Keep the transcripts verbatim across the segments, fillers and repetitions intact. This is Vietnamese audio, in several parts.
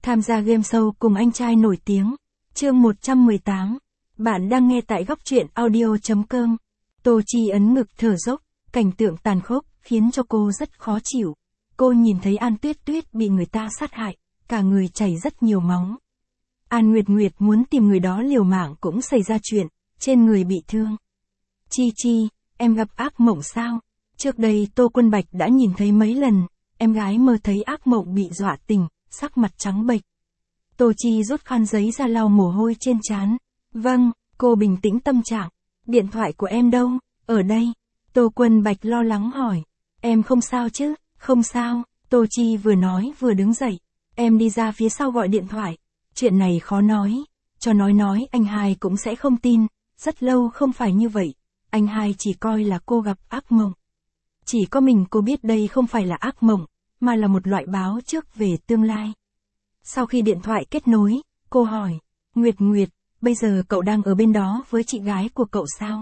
Tham gia game show cùng anh trai nổi tiếng. Chương một trăm mười tám. Bạn đang nghe tại góc truyện audio chấm com. Tô Chi ấn ngực thở dốc, cảnh tượng tàn khốc khiến cho cô rất khó chịu. Cô nhìn thấy An Tuyết Tuyết bị người ta sát hại, cả người chảy rất nhiều máu. An Nguyệt Nguyệt muốn tìm người đó liều mạng cũng xảy ra chuyện, trên người bị thương. Chi Chi, em gặp ác mộng sao? Trước đây Tô Quân Bạch đã nhìn thấy mấy lần, em gái mơ thấy ác mộng bị dọa tỉnh, sắc mặt trắng bệch. Tô Chi rút khăn giấy ra lau mồ hôi trên trán. Vâng, cô bình tĩnh tâm trạng. Điện thoại của em đâu? Ở đây. Tô Quân Bạch lo lắng hỏi. Em không sao chứ? Không sao. Tô Chi vừa nói vừa đứng dậy. Em đi ra phía sau gọi điện thoại. Chuyện này khó nói. Cho nói nói anh hai cũng sẽ không tin. Rất lâu không phải như vậy. Anh hai chỉ coi là cô gặp ác mộng. Chỉ có mình cô biết đây không phải là ác mộng, mà là một loại báo trước về tương lai. Sau khi điện thoại kết nối, cô hỏi. Nguyệt Nguyệt, bây giờ cậu đang ở bên đó với chị gái của cậu sao?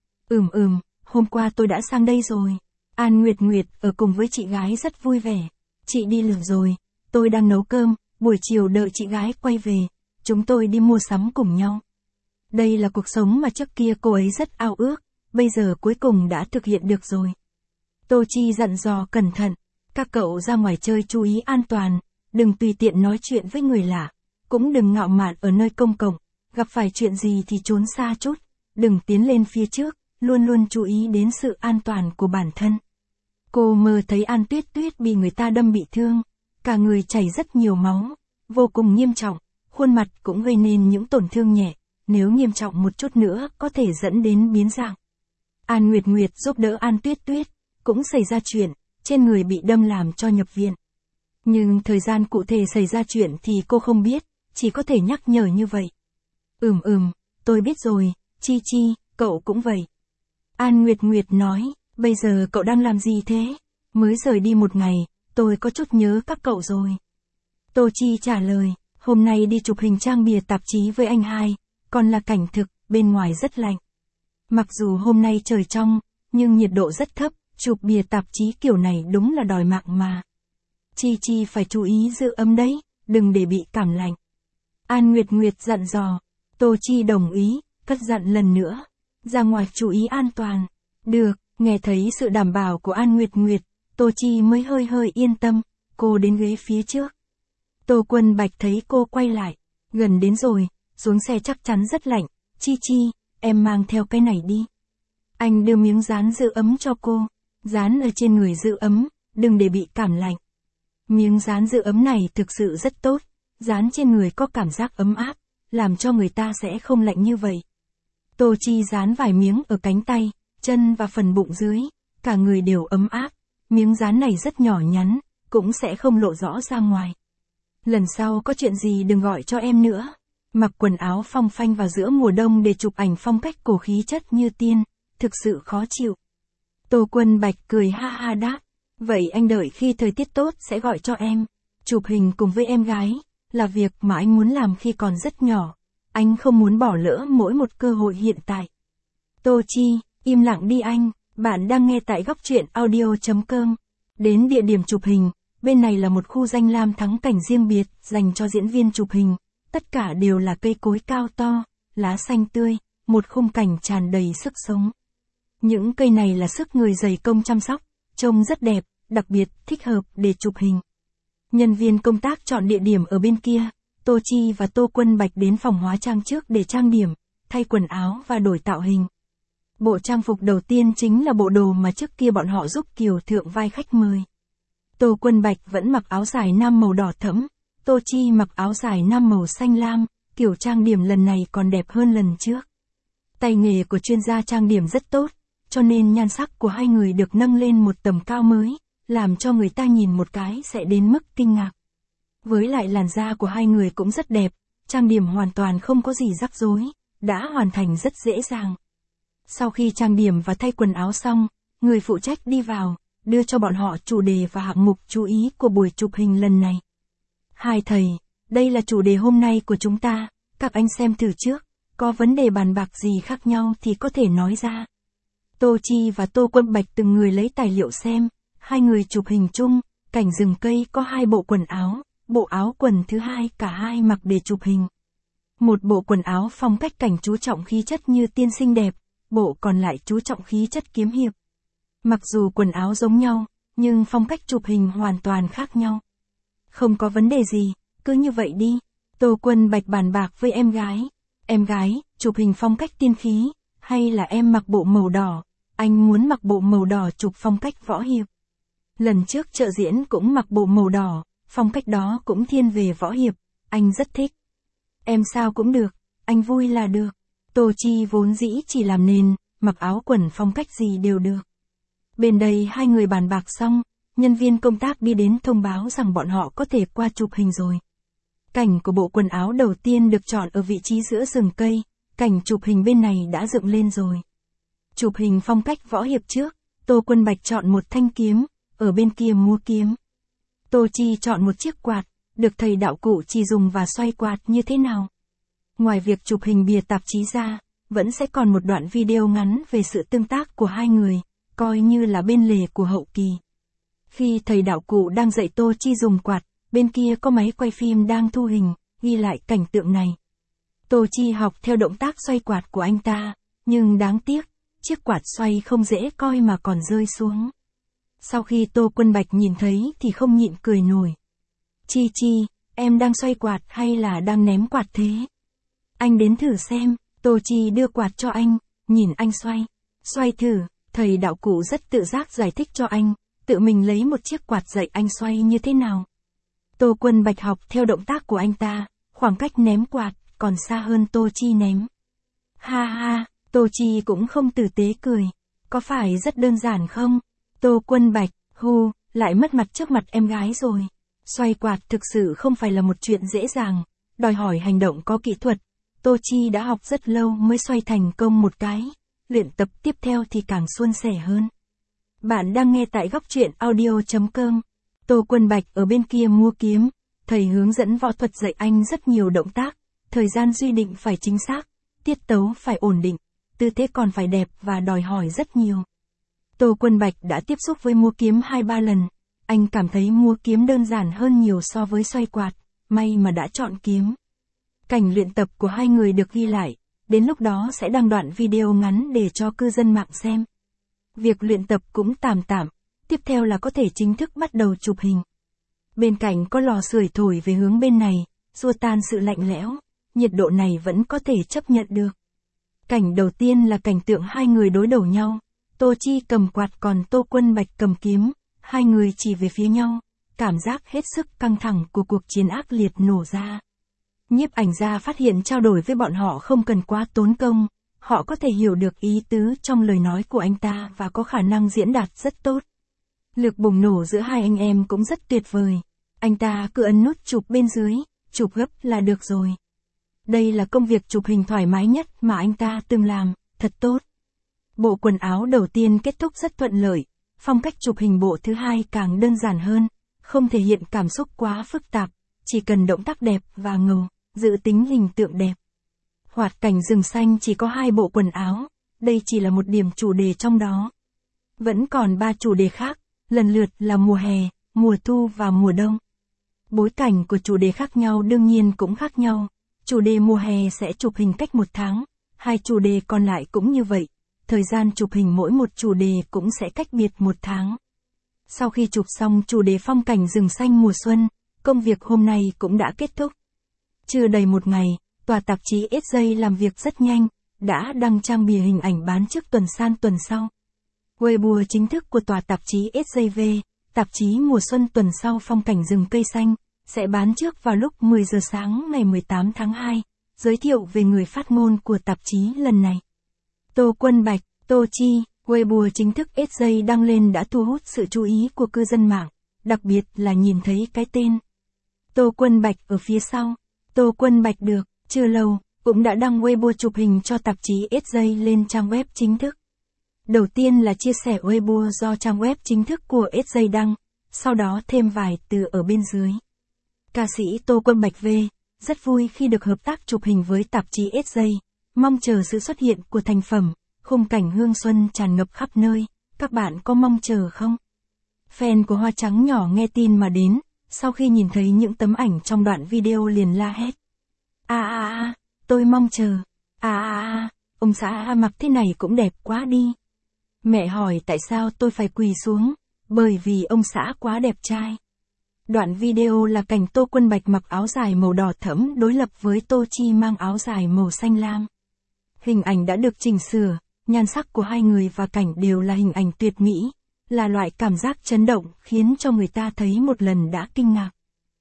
Ừm ừm, hôm qua tôi đã sang đây rồi. An Nguyệt Nguyệt ở cùng với chị gái rất vui vẻ. Chị đi lượm rồi, tôi đang nấu cơm, buổi chiều đợi chị gái quay về, chúng tôi đi mua sắm cùng nhau. Đây là cuộc sống mà trước kia cô ấy rất ao ước, bây giờ cuối cùng đã thực hiện được rồi. Tô Chi dặn dò cẩn thận, các cậu ra ngoài chơi chú ý an toàn, đừng tùy tiện nói chuyện với người lạ, cũng đừng ngạo mạn ở nơi công cộng, gặp phải chuyện gì thì trốn xa chút, đừng tiến lên phía trước, luôn luôn chú ý đến sự an toàn của bản thân. Cô mơ thấy An Tuyết Tuyết bị người ta đâm bị thương, cả người chảy rất nhiều máu, vô cùng nghiêm trọng, khuôn mặt cũng gây nên những tổn thương nhẹ, nếu nghiêm trọng một chút nữa có thể dẫn đến biến dạng. An Nguyệt Nguyệt giúp đỡ An Tuyết Tuyết, cũng xảy ra chuyện, trên người bị đâm làm cho nhập viện. Nhưng thời gian cụ thể xảy ra chuyện thì cô không biết, chỉ có thể nhắc nhở như vậy. Ừm ừm, tôi biết rồi, Chi Chi, cậu cũng vậy. An Nguyệt Nguyệt nói, bây giờ cậu đang làm gì thế? Mới rời đi một ngày, tôi có chút nhớ các cậu rồi. Tô Chi trả lời, hôm nay đi chụp hình trang bìa tạp chí với anh hai, còn là cảnh thực, bên ngoài rất lạnh. Mặc dù hôm nay trời trong, nhưng nhiệt độ rất thấp, chụp bìa tạp chí kiểu này đúng là đòi mạng mà. Chi Chi phải chú ý giữ ấm đấy, đừng để bị cảm lạnh. An Nguyệt Nguyệt dặn dò, Tô Chi đồng ý, cất dặn lần nữa, ra ngoài chú ý an toàn. Được, nghe thấy sự đảm bảo của An Nguyệt Nguyệt, Tô Chi mới hơi hơi yên tâm, cô đến ghế phía trước. Tô Quân Bạch thấy cô quay lại, gần đến rồi, xuống xe chắc chắn rất lạnh, Chi Chi, em mang theo cái này đi. Anh đưa miếng dán giữ ấm cho cô, dán ở trên người giữ ấm, đừng để bị cảm lạnh. Miếng dán giữ ấm này thực sự rất tốt, dán trên người có cảm giác ấm áp, làm cho người ta sẽ không lạnh như vậy. Tô Chi dán vài miếng ở cánh tay, chân và phần bụng dưới, cả người đều ấm áp, miếng dán này rất nhỏ nhắn, cũng sẽ không lộ rõ ra ngoài. Lần sau có chuyện gì đừng gọi cho em nữa. Mặc quần áo phong phanh vào giữa mùa đông để chụp ảnh phong cách cổ khí chất như tiên, thực sự khó chịu. Tô Quân Bạch cười ha ha đáp, vậy anh đợi khi thời tiết tốt sẽ gọi cho em. Chụp hình cùng với em gái, là việc mà anh muốn làm khi còn rất nhỏ. Anh không muốn bỏ lỡ mỗi một cơ hội hiện tại. Tô Chi, im lặng đi anh, bạn đang nghe tại góc truyện audio chấm com. Đến địa điểm chụp hình, bên này là một khu danh lam thắng cảnh riêng biệt, dành cho diễn viên chụp hình. Tất cả đều là cây cối cao to, lá xanh tươi, một khung cảnh tràn đầy sức sống. Những cây này là sức người dày công chăm sóc, trông rất đẹp, đặc biệt thích hợp để chụp hình. Nhân viên công tác chọn địa điểm ở bên kia, Tô Chi và Tô Quân Bạch đến phòng hóa trang trước để trang điểm, thay quần áo và đổi tạo hình. Bộ trang phục đầu tiên chính là bộ đồ mà trước kia bọn họ giúp Kiều Thượng vai khách mời. Tô Quân Bạch vẫn mặc áo dài nam màu đỏ thẫm, Tô Chi mặc áo dài nam màu xanh lam, kiểu trang điểm lần này còn đẹp hơn lần trước. Tay nghề của chuyên gia trang điểm rất tốt, cho nên nhan sắc của hai người được nâng lên một tầm cao mới, làm cho người ta nhìn một cái sẽ đến mức kinh ngạc. Với lại làn da của hai người cũng rất đẹp, trang điểm hoàn toàn không có gì rắc rối, đã hoàn thành rất dễ dàng. Sau khi trang điểm và thay quần áo xong, người phụ trách đi vào, đưa cho bọn họ chủ đề và hạng mục chú ý của buổi chụp hình lần này. Hai thầy, đây là chủ đề hôm nay của chúng ta, các anh xem thử trước, có vấn đề bàn bạc gì khác nhau thì có thể nói ra. Tô Chi và Tô Quân Bạch từng người lấy tài liệu xem, hai người chụp hình chung, cảnh rừng cây có hai bộ quần áo, bộ áo quần thứ hai cả hai mặc để chụp hình. Một bộ quần áo phong cách cảnh chú trọng khí chất như tiên xinh đẹp, bộ còn lại chú trọng khí chất kiếm hiệp. Mặc dù quần áo giống nhau, nhưng phong cách chụp hình hoàn toàn khác nhau. Không có vấn đề gì, cứ như vậy đi. Tô Quân Bạch bàn bạc với em gái. Em gái, chụp hình phong cách tiên khí, hay là em mặc bộ màu đỏ? Anh muốn mặc bộ màu đỏ chụp phong cách võ hiệp. Lần trước trợ diễn cũng mặc bộ màu đỏ, phong cách đó cũng thiên về võ hiệp, anh rất thích. Em sao cũng được, anh vui là được. Tô Chi vốn dĩ chỉ làm nền, mặc áo quần phong cách gì đều được. Bên đây hai người bàn bạc xong, nhân viên công tác đi đến thông báo rằng bọn họ có thể qua chụp hình rồi. Cảnh của bộ quần áo đầu tiên được chọn ở vị trí giữa rừng cây, cảnh chụp hình bên này đã dựng lên rồi. Chụp hình phong cách võ hiệp trước, Tô Quân Bạch chọn một thanh kiếm, ở bên kia múa kiếm. Tô Chi chọn một chiếc quạt, được thầy đạo cụ chỉ dùng và xoay quạt như thế nào. Ngoài việc chụp hình bìa tạp chí ra, vẫn sẽ còn một đoạn video ngắn về sự tương tác của hai người, coi như là bên lề của hậu kỳ. Khi thầy đạo cụ đang dạy Tô Chi dùng quạt, bên kia có máy quay phim đang thu hình, ghi lại cảnh tượng này. Tô Chi học theo động tác xoay quạt của anh ta, nhưng đáng tiếc, chiếc quạt xoay không dễ coi mà còn rơi xuống. Sau khi Tô Quân Bạch nhìn thấy thì không nhịn cười nổi. Chi Chi, em đang xoay quạt hay là đang ném quạt thế? Anh đến thử xem. Tô Chi đưa quạt cho anh, nhìn anh xoay. Xoay thử, thầy đạo cụ rất tự giác giải thích cho anh, tự mình lấy một chiếc quạt dạy anh xoay như thế nào. Tô Quân Bạch học theo động tác của anh ta, khoảng cách ném quạt còn xa hơn Tô Chi ném. Ha ha, Tô Chi cũng không tử tế cười. Có phải rất đơn giản không? Tô Quân Bạch, hu, lại mất mặt trước mặt em gái rồi. Xoay quạt thực sự không phải là một chuyện dễ dàng, đòi hỏi hành động có kỹ thuật. Tô Chi đã học rất lâu mới xoay thành công một cái, luyện tập tiếp theo thì càng suôn sẻ hơn. Bạn đang nghe tại góc truyện audio chấm com. Tô Quân Bạch ở bên kia múa kiếm, thầy hướng dẫn võ thuật dạy anh rất nhiều động tác, thời gian duy định phải chính xác, tiết tấu phải ổn định, tư thế còn phải đẹp và đòi hỏi rất nhiều. Tô Quân Bạch đã tiếp xúc với múa kiếm hai ba lần, anh cảm thấy múa kiếm đơn giản hơn nhiều so với xoay quạt, may mà đã chọn kiếm. Cảnh luyện tập của hai người được ghi lại, đến lúc đó sẽ đăng đoạn video ngắn để cho cư dân mạng xem. Việc luyện tập cũng tạm tạm, tiếp theo là có thể chính thức bắt đầu chụp hình. Bên cạnh có lò sưởi thổi về hướng bên này, xua tan sự lạnh lẽo, nhiệt độ này vẫn có thể chấp nhận được. Cảnh đầu tiên là cảnh tượng hai người đối đầu nhau, Tô Chi cầm quạt còn Tô Quân Bạch cầm kiếm, hai người chỉ về phía nhau, cảm giác hết sức căng thẳng của cuộc chiến ác liệt nổ ra. Nhiếp ảnh gia phát hiện trao đổi với bọn họ không cần quá tốn công, họ có thể hiểu được ý tứ trong lời nói của anh ta và có khả năng diễn đạt rất tốt. Lực bùng nổ giữa hai anh em cũng rất tuyệt vời, anh ta cứ ấn nút chụp bên dưới, chụp gấp là được rồi. Đây là công việc chụp hình thoải mái nhất mà anh ta từng làm, thật tốt. Bộ quần áo đầu tiên kết thúc rất thuận lợi, phong cách chụp hình bộ thứ hai càng đơn giản hơn, không thể hiện cảm xúc quá phức tạp, chỉ cần động tác đẹp và ngầu, dự tính hình tượng đẹp. Hoạt cảnh rừng xanh chỉ có hai bộ quần áo, đây chỉ là một điểm chủ đề trong đó. Vẫn còn ba chủ đề khác, lần lượt là mùa hè, mùa thu và mùa đông. Bối cảnh của chủ đề khác nhau đương nhiên cũng khác nhau, chủ đề mùa hè sẽ chụp hình cách một tháng, hai chủ đề còn lại cũng như vậy, thời gian chụp hình mỗi một chủ đề cũng sẽ cách biệt một tháng. Sau khi chụp xong chủ đề phong cảnh rừng xanh mùa xuân, công việc hôm nay cũng đã kết thúc. Chưa đầy một ngày, tòa tạp chí ét gi làm việc rất nhanh, đã đăng trang bìa hình ảnh bán trước tuần san tuần sau. Weibo chính thức của tòa tạp chí ét gi vê, tạp chí mùa xuân tuần sau phong cảnh rừng cây xanh, sẽ bán trước vào lúc mười giờ sáng ngày mười tám tháng hai, giới thiệu về người phát ngôn của tạp chí lần này. Tô Quân Bạch, Tô Chi, Weibo chính thức ét gi đăng lên đã thu hút sự chú ý của cư dân mạng, đặc biệt là nhìn thấy cái tên Tô Quân Bạch ở phía sau. Tô Quân Bạch được, chưa lâu, cũng đã đăng Weibo chụp hình cho tạp chí ét gi lên trang web chính thức. Đầu tiên là chia sẻ Weibo do trang web chính thức của ét gi đăng, sau đó thêm vài từ ở bên dưới. Ca sĩ Tô Quân Bạch V, rất vui khi được hợp tác chụp hình với tạp chí ét gi, mong chờ sự xuất hiện của thành phẩm, khung cảnh hương xuân tràn ngập khắp nơi, các bạn có mong chờ không? Fan của Hoa Trắng Nhỏ nghe tin mà đến, sau khi nhìn thấy những tấm ảnh trong đoạn video liền la hét. À à à, tôi mong chờ. À à à, ông xã mặc thế này cũng đẹp quá đi. Mẹ hỏi tại sao tôi phải quỳ xuống, bởi vì ông xã quá đẹp trai. Đoạn video là cảnh Tô Quân Bạch mặc áo dài màu đỏ thẫm đối lập với Tô Chi mang áo dài màu xanh lam. Hình ảnh đã được chỉnh sửa, nhan sắc của hai người và cảnh đều là hình ảnh tuyệt mỹ, là loại cảm giác chấn động khiến cho người ta thấy một lần đã kinh ngạc.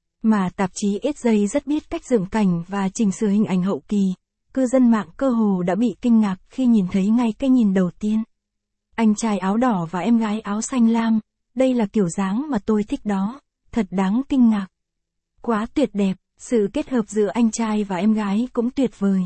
Mà tạp chí ét gi rất biết cách dựng cảnh và chỉnh sửa hình ảnh hậu kỳ, cư dân mạng cơ hồ đã bị kinh ngạc khi nhìn thấy ngay cái nhìn đầu tiên. Anh trai áo đỏ và em gái áo xanh lam, đây là kiểu dáng mà tôi thích đó, thật đáng kinh ngạc. Quá tuyệt đẹp, sự kết hợp giữa anh trai và em gái cũng tuyệt vời.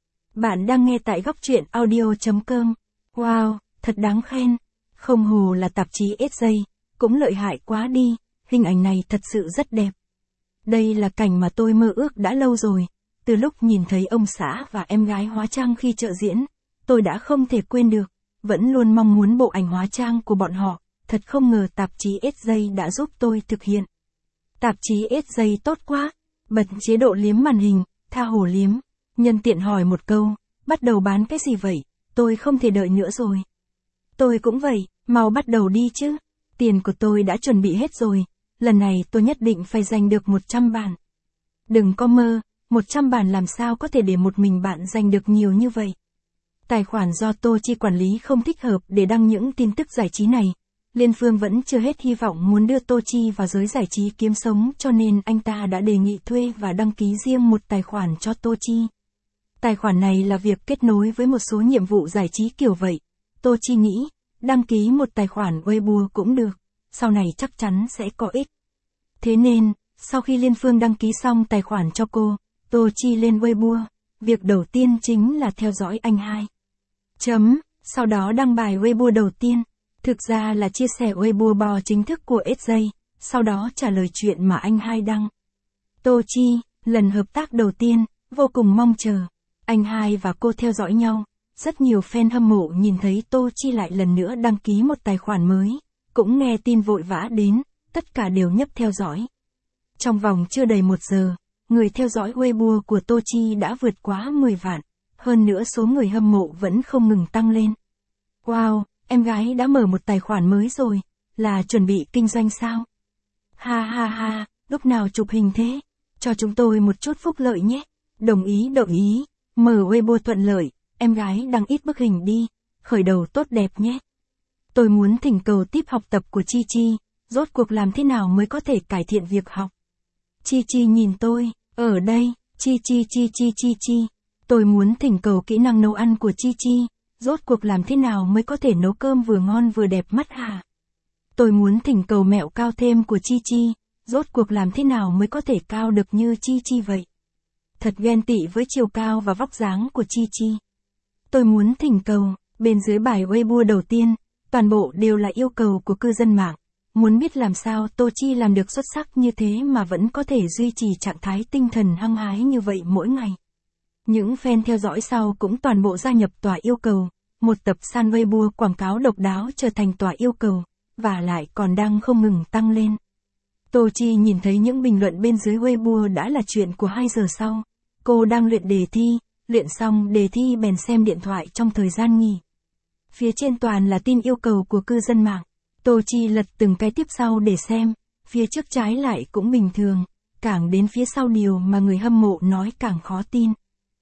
Bạn đang nghe tại góc truyện audio chấm com. Wow, thật đáng khen. Không hồ là tạp chí ét gi, cũng lợi hại quá đi, hình ảnh này thật sự rất đẹp. Đây là cảnh mà tôi mơ ước đã lâu rồi, từ lúc nhìn thấy ông xã và em gái hóa trang khi trợ diễn, tôi đã không thể quên được, vẫn luôn mong muốn bộ ảnh hóa trang của bọn họ, thật không ngờ tạp chí ét gi đã giúp tôi thực hiện. Tạp chí ét gi tốt quá, bật chế độ liếm màn hình, tha hồ liếm, nhân tiện hỏi một câu, bắt đầu bán cái gì vậy, tôi không thể đợi nữa rồi. Tôi cũng vậy, mau bắt đầu đi chứ, tiền của tôi đã chuẩn bị hết rồi, lần này tôi nhất định phải giành được một trăm bản. Đừng có mơ, một trăm bản làm sao có thể để một mình bạn giành được nhiều như vậy. Tài khoản do Tô Chi quản lý không thích hợp để đăng những tin tức giải trí này. Liên Phương vẫn chưa hết hy vọng muốn đưa Tô Chi vào giới giải trí kiếm sống cho nên anh ta đã đề nghị thuê và đăng ký riêng một tài khoản cho Tô Chi. Tài khoản này là việc kết nối với một số nhiệm vụ giải trí kiểu vậy. Tô Chi nghĩ, đăng ký một tài khoản Weibo cũng được, sau này chắc chắn sẽ có ích. Thế nên, sau khi Liên Phương đăng ký xong tài khoản cho cô, Tô Chi lên Weibo, việc đầu tiên chính là theo dõi anh hai. Chấm, sau đó đăng bài Weibo đầu tiên, thực ra là chia sẻ Weibo bò chính thức của ét gi, sau đó trả lời chuyện mà anh hai đăng. Tô Chi, lần hợp tác đầu tiên, vô cùng mong chờ. Anh hai và cô theo dõi nhau, rất nhiều fan hâm mộ nhìn thấy Tô Chi lại lần nữa đăng ký một tài khoản mới, cũng nghe tin vội vã đến, tất cả đều nhấp theo dõi. Trong vòng chưa đầy một giờ, người theo dõi Weibo của Tô Chi đã vượt quá mười vạn, hơn nữa số người hâm mộ vẫn không ngừng tăng lên. Wow, em gái đã mở một tài khoản mới rồi, là chuẩn bị kinh doanh sao? Ha ha ha, lúc nào chụp hình thế? Cho chúng tôi một chút phúc lợi nhé. Đồng ý đồng ý, mở Weibo thuận lợi, em gái đăng ít bức hình đi, khởi đầu tốt đẹp nhé. Tôi muốn thỉnh cầu tip học tập của Chi Chi, rốt cuộc làm thế nào mới có thể cải thiện việc học. Chi Chi nhìn tôi, ở đây, Chi Chi Chi Chi Chi Chi. Tôi muốn thỉnh cầu kỹ năng nấu ăn của Chi Chi, rốt cuộc làm thế nào mới có thể nấu cơm vừa ngon vừa đẹp mắt hả? Tôi muốn thỉnh cầu mẹo cao thêm của Chi Chi, rốt cuộc làm thế nào mới có thể cao được như Chi Chi vậy? Thật ghen tị với chiều cao và vóc dáng của Chi Chi. Tôi muốn thỉnh cầu, bên dưới bài Weibo đầu tiên, toàn bộ đều là yêu cầu của cư dân mạng. Muốn biết làm sao Tô Chi làm được xuất sắc như thế mà vẫn có thể duy trì trạng thái tinh thần hăng hái như vậy mỗi ngày. Những fan theo dõi sau cũng toàn bộ gia nhập tòa yêu cầu, một tập san Weibo quảng cáo độc đáo trở thành tòa yêu cầu, và lại còn đang không ngừng tăng lên. Tô Chi nhìn thấy những bình luận bên dưới Weibo đã là chuyện của hai giờ sau. Cô đang luyện đề thi, luyện xong đề thi bèn xem điện thoại trong thời gian nghỉ. Phía trên toàn là tin yêu cầu của cư dân mạng. Tô Chi lật từng cái tiếp sau để xem, phía trước trái lại cũng bình thường, càng đến phía sau điều mà người hâm mộ nói càng khó tin.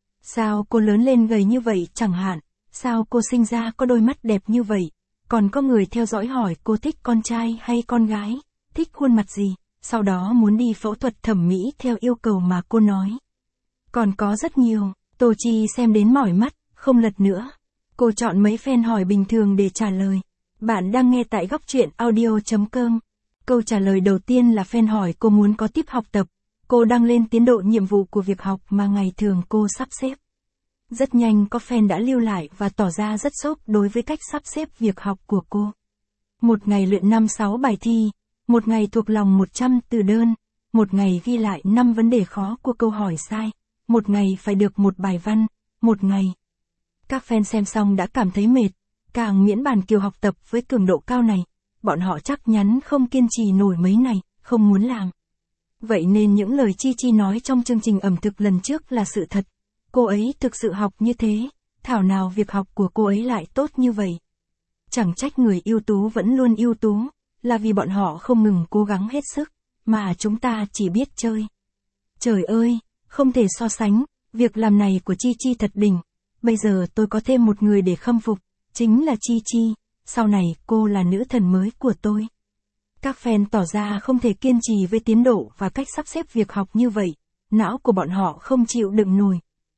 Sao cô lớn lên gầy như vậy chẳng hạn, sao cô sinh ra có đôi mắt đẹp như vậy, còn có người theo dõi hỏi cô thích con trai hay con gái, thích khuôn mặt gì, sau đó muốn đi phẫu thuật thẩm mỹ theo yêu cầu mà cô nói. Còn có rất nhiều, Tô Chi xem đến mỏi mắt, không lật nữa. Cô chọn mấy fan hỏi bình thường để trả lời. Bạn đang nghe tại góc truyện audio chấm com. Câu trả lời đầu tiên là fan hỏi cô muốn có tiếp học tập. Cô đăng lên tiến độ nhiệm vụ của việc học mà ngày thường cô sắp xếp. Rất nhanh có fan đã lưu lại và tỏ ra rất sốc đối với cách sắp xếp việc học của cô. Một ngày luyện năm sáu bài thi, một ngày thuộc lòng một trăm từ đơn, một ngày ghi lại năm vấn đề khó của câu hỏi sai, một ngày phải được một bài văn, một ngày. Các fan xem xong đã cảm thấy mệt, càng miễn bàn kiểu học tập với cường độ cao này, bọn họ chắc nhắn không kiên trì nổi mấy ngày, không muốn làm. Vậy nên những lời Chi Chi nói trong chương trình ẩm thực lần trước là sự thật. Cô ấy thực sự học như thế, thảo nào việc học của cô ấy lại tốt như vậy. Chẳng trách người ưu tú vẫn luôn ưu tú, là vì bọn họ không ngừng cố gắng hết sức, mà chúng ta chỉ biết chơi. Trời ơi, không thể so sánh, việc làm này của Chi Chi thật đỉnh. Bây giờ tôi có thêm một người để khâm phục, chính là Chi Chi, sau này cô là nữ thần mới của tôi. Các fan tỏ ra không thể kiên trì với tiến độ và cách sắp xếp việc học như vậy, não của bọn họ không chịu đựng nổi.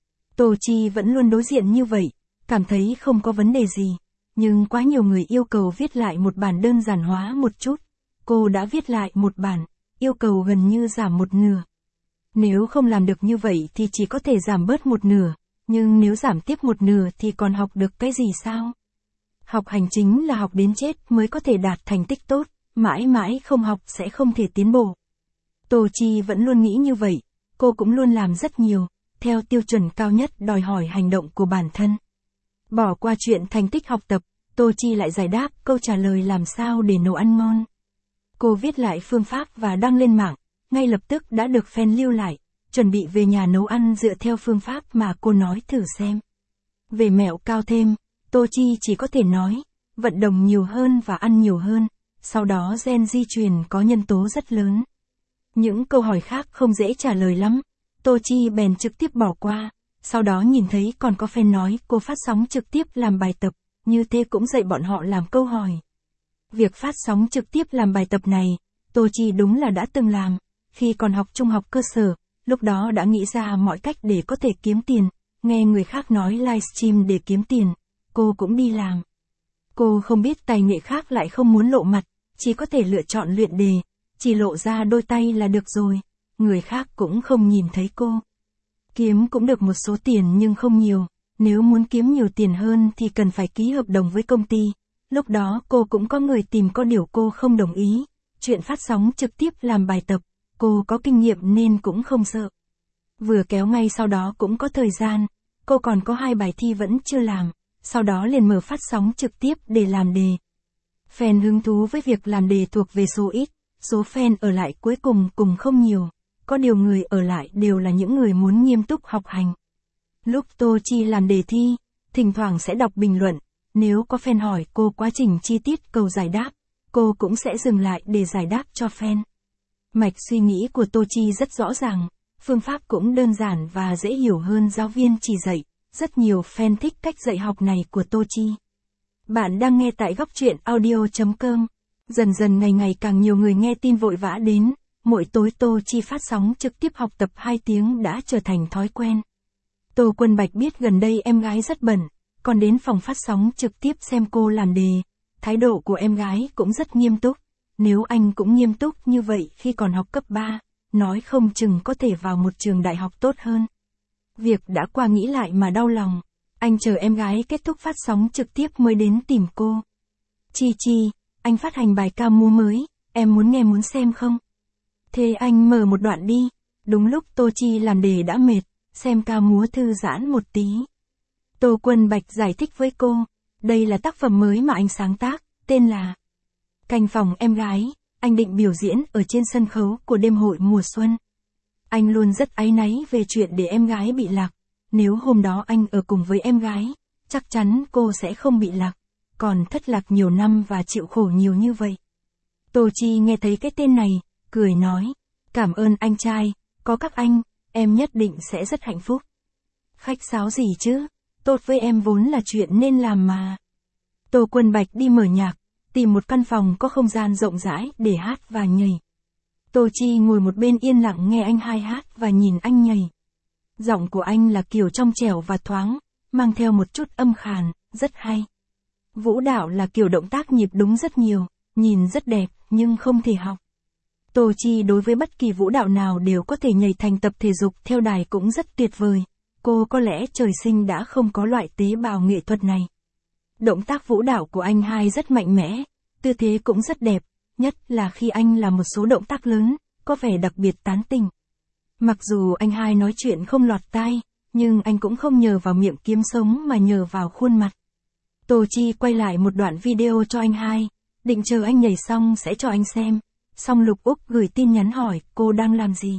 Tô Chi vẫn luôn đối diện như vậy, cảm thấy không có vấn đề gì, nhưng quá nhiều người yêu cầu viết lại một bản đơn giản hóa một chút. Cô đã viết lại một bản, yêu cầu gần như giảm một nửa. Nếu không làm được như vậy thì chỉ có thể giảm bớt một nửa, nhưng nếu giảm tiếp một nửa thì còn học được cái gì sao? Học hành chính là học đến chết mới có thể đạt thành tích tốt, mãi mãi không học sẽ không thể tiến bộ. Tô Chi vẫn luôn nghĩ như vậy, cô cũng luôn làm rất nhiều, theo tiêu chuẩn cao nhất đòi hỏi hành động của bản thân. Bỏ qua chuyện thành tích học tập, Tô Chi lại giải đáp câu trả lời làm sao để nấu ăn ngon. Cô viết lại phương pháp và đăng lên mạng, ngay lập tức đã được fan lưu lại, chuẩn bị về nhà nấu ăn dựa theo phương pháp mà cô nói thử xem. Về mẹo cao thêm, Tô Chi chỉ có thể nói, vận động nhiều hơn và ăn nhiều hơn, sau đó gen di truyền có nhân tố rất lớn. Những câu hỏi khác không dễ trả lời lắm, Tô Chi bèn trực tiếp bỏ qua, sau đó nhìn thấy còn có fan nói cô phát sóng trực tiếp làm bài tập, như thế cũng dạy bọn họ làm câu hỏi. Việc phát sóng trực tiếp làm bài tập này, Tô Chi đúng là đã từng làm, khi còn học trung học cơ sở, lúc đó đã nghĩ ra mọi cách để có thể kiếm tiền, nghe người khác nói livestream để kiếm tiền, cô cũng đi làm. Cô không biết tài nghệ khác lại không muốn lộ mặt, chỉ có thể lựa chọn luyện đề, chỉ lộ ra đôi tay là được rồi, người khác cũng không nhìn thấy cô. Kiếm cũng được một số tiền nhưng không nhiều, nếu muốn kiếm nhiều tiền hơn thì cần phải ký hợp đồng với công ty. Lúc đó cô cũng có người tìm có điều cô không đồng ý, chuyện phát sóng trực tiếp làm bài tập, cô có kinh nghiệm nên cũng không sợ. Vừa kéo ngay sau đó cũng có thời gian, cô còn có hai bài thi vẫn chưa làm, sau đó liền mở phát sóng trực tiếp để làm đề. Fan hứng thú với việc làm đề thuộc về số ít, số fan ở lại cuối cùng cùng không nhiều, có điều người ở lại đều là những người muốn nghiêm túc học hành. Lúc Tô Chi làm đề thi, thỉnh thoảng sẽ đọc bình luận, nếu có fan hỏi cô quá trình chi tiết câu giải đáp, cô cũng sẽ dừng lại để giải đáp cho fan. Mạch suy nghĩ của Tô Chi rất rõ ràng, phương pháp cũng đơn giản và dễ hiểu hơn giáo viên chỉ dạy, rất nhiều fan thích cách dạy học này của Tô Chi. Bạn đang nghe tại góc truyện audio chấm com. Dần dần ngày ngày càng nhiều người nghe tin vội vã đến, mỗi tối Tô Chi phát sóng trực tiếp học tập hai tiếng đã trở thành thói quen. Tô Quân Bạch biết gần đây em gái rất bận, còn đến phòng phát sóng trực tiếp xem cô làm đề, thái độ của em gái cũng rất nghiêm túc, nếu anh cũng nghiêm túc như vậy khi còn học cấp ba, nói không chừng có thể vào một trường đại học tốt hơn. Việc đã qua nghĩ lại mà đau lòng, anh chờ em gái kết thúc phát sóng trực tiếp mới đến tìm cô. Chi Chi, anh phát hành bài ca múa mới, em muốn nghe muốn xem không? Thế anh mở một đoạn đi. Đúng lúc Tô Chi làm đề đã mệt, xem ca múa thư giãn một tí. Tô Quân Bạch giải thích với cô, đây là tác phẩm mới mà anh sáng tác, tên là Canh phòng em gái, anh định biểu diễn ở trên sân khấu của đêm hội mùa xuân. Anh luôn rất áy náy về chuyện để em gái bị lạc, nếu hôm đó anh ở cùng với em gái, chắc chắn cô sẽ không bị lạc, còn thất lạc nhiều năm và chịu khổ nhiều như vậy. Tô Chi nghe thấy cái tên này, cười nói, cảm ơn anh trai, có các anh, em nhất định sẽ rất hạnh phúc. Khách sáo gì chứ, tốt với em vốn là chuyện nên làm mà. Tô Quân Bạch đi mở nhạc, tìm một căn phòng có không gian rộng rãi để hát và nhảy. Tô Chi ngồi một bên yên lặng nghe anh hai hát và nhìn anh nhảy. Giọng của anh là kiểu trong trẻo và thoáng, mang theo một chút âm khàn, rất hay. Vũ đạo là kiểu động tác nhịp đúng rất nhiều, nhìn rất đẹp, nhưng không thể học. Tô Chi đối với bất kỳ vũ đạo nào đều có thể nhảy thành tập thể dục theo đài cũng rất tuyệt vời. Cô có lẽ trời sinh đã không có loại tế bào nghệ thuật này. Động tác vũ đạo của anh hai rất mạnh mẽ, tư thế cũng rất đẹp, nhất là khi anh làm một số động tác lớn, có vẻ đặc biệt tán tỉnh. Mặc dù anh hai nói chuyện không lọt tai, nhưng anh cũng không nhờ vào miệng kiếm sống mà nhờ vào khuôn mặt. Tô Chi quay lại một đoạn video cho anh hai, định chờ anh nhảy xong sẽ cho anh xem, Xong Lục Úc gửi tin nhắn hỏi cô đang làm gì.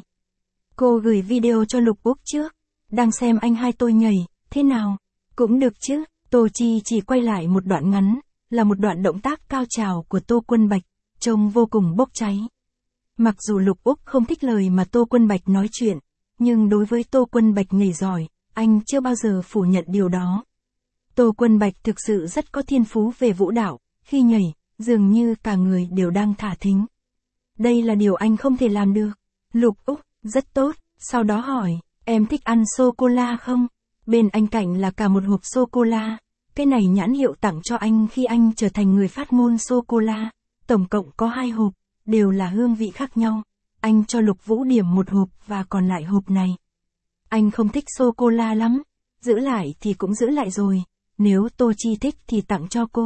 Cô gửi video cho Lục Úc trước. Đang xem anh hai tôi nhảy, thế nào? Cũng được chứ. Tô Chi chỉ quay lại một đoạn ngắn, là một đoạn động tác cao trào của Tô Quân Bạch, trông vô cùng bốc cháy. Mặc dù Lục Úc không thích lời mà Tô Quân Bạch nói chuyện, nhưng đối với Tô Quân Bạch nhảy giỏi, anh chưa bao giờ phủ nhận điều đó. Tô Quân Bạch thực sự rất có thiên phú về vũ đạo, khi nhảy, dường như cả người đều đang thả thính. Đây là điều anh không thể làm được. Lục Úc, rất tốt, sau đó hỏi, em thích ăn sô-cô-la không? Bên anh cạnh là cả một hộp sô-cô-la. Cái này nhãn hiệu tặng cho anh khi anh trở thành người phát ngôn sô-cô-la. Tổng cộng có hai hộp, đều là hương vị khác nhau. Anh cho Lục Vũ điểm một hộp và còn lại hộp này. Anh không thích sô-cô-la lắm. Giữ lại thì cũng giữ lại rồi. Nếu Tô Chi thích thì tặng cho cô.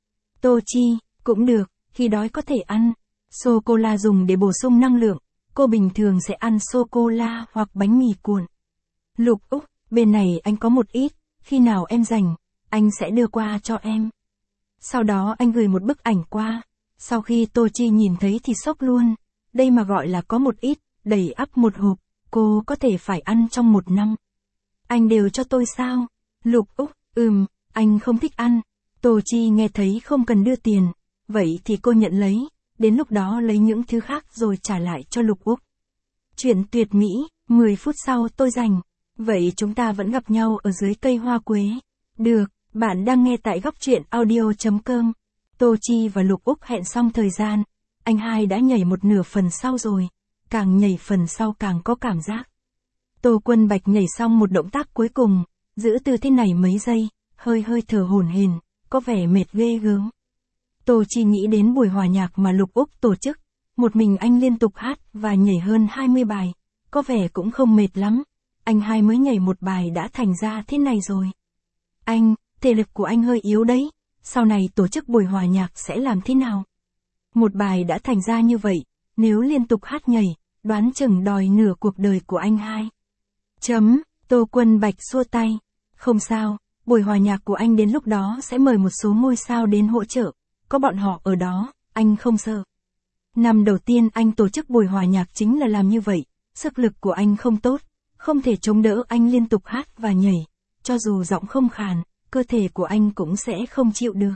Tô Chi, cũng được, khi đói có thể ăn. Sô-cô-la dùng để bổ sung năng lượng. Cô bình thường sẽ ăn sô-cô-la hoặc bánh mì cuộn. Lục Úc, bên này anh có một ít. Khi nào em rảnh, anh sẽ đưa qua cho em. Sau đó anh gửi một bức ảnh qua. Sau khi Tô Chi nhìn thấy thì sốc luôn. Đây mà gọi là có một ít, đầy ắp một hộp. Cô có thể phải ăn trong một năm. Anh đều cho tôi sao? Lục Úc, ừm, anh không thích ăn. Tô Chi nghe thấy không cần đưa tiền. Vậy thì cô nhận lấy. Đến lúc đó lấy những thứ khác rồi trả lại cho Lục Úc. Chuyện tuyệt mỹ, mười phút sau tôi rảnh. Vậy chúng ta vẫn gặp nhau ở dưới cây hoa quế. Được, bạn đang nghe tại góc truyện audio chấm com. Tô Chi và Lục Úc hẹn xong thời gian. Anh hai đã nhảy một nửa phần sau rồi. Càng nhảy phần sau càng có cảm giác. Tô Quân Bạch nhảy xong một động tác cuối cùng. Giữ tư thế này mấy giây, hơi hơi thở hổn hển, có vẻ mệt ghê gớm. Tô Chi nghĩ đến buổi hòa nhạc mà Lục Úc tổ chức. Một mình anh liên tục hát và nhảy hơn hai mươi bài. Có vẻ cũng không mệt lắm. Anh hai mới nhảy một bài đã thành ra thế này rồi. Anh, thể lực của anh hơi yếu đấy. Sau này tổ chức buổi hòa nhạc sẽ làm thế nào? Một bài đã thành ra như vậy, nếu liên tục hát nhảy, đoán chừng đòi nửa cuộc đời của anh hai. Chấm, Tô Quân Bạch xua tay. Không sao, buổi hòa nhạc của anh đến lúc đó sẽ mời một số ngôi sao đến hỗ trợ. Có bọn họ ở đó, anh không sợ. Năm đầu tiên anh tổ chức buổi hòa nhạc chính là làm như vậy. Sức lực của anh không tốt, không thể chống đỡ anh liên tục hát và nhảy. Cho dù giọng không khàn, cơ thể của anh cũng sẽ không chịu được.